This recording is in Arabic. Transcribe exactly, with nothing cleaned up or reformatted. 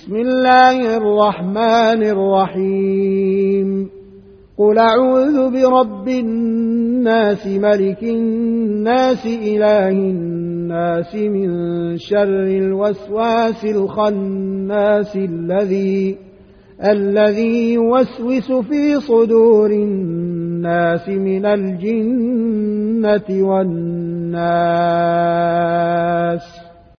بسم الله الرحمن الرحيم قل أعوذ برب الناس ملك الناس إله الناس من شر الوسواس الخناس الذي الذي يوسوس في صدور الناس من الجنة والناس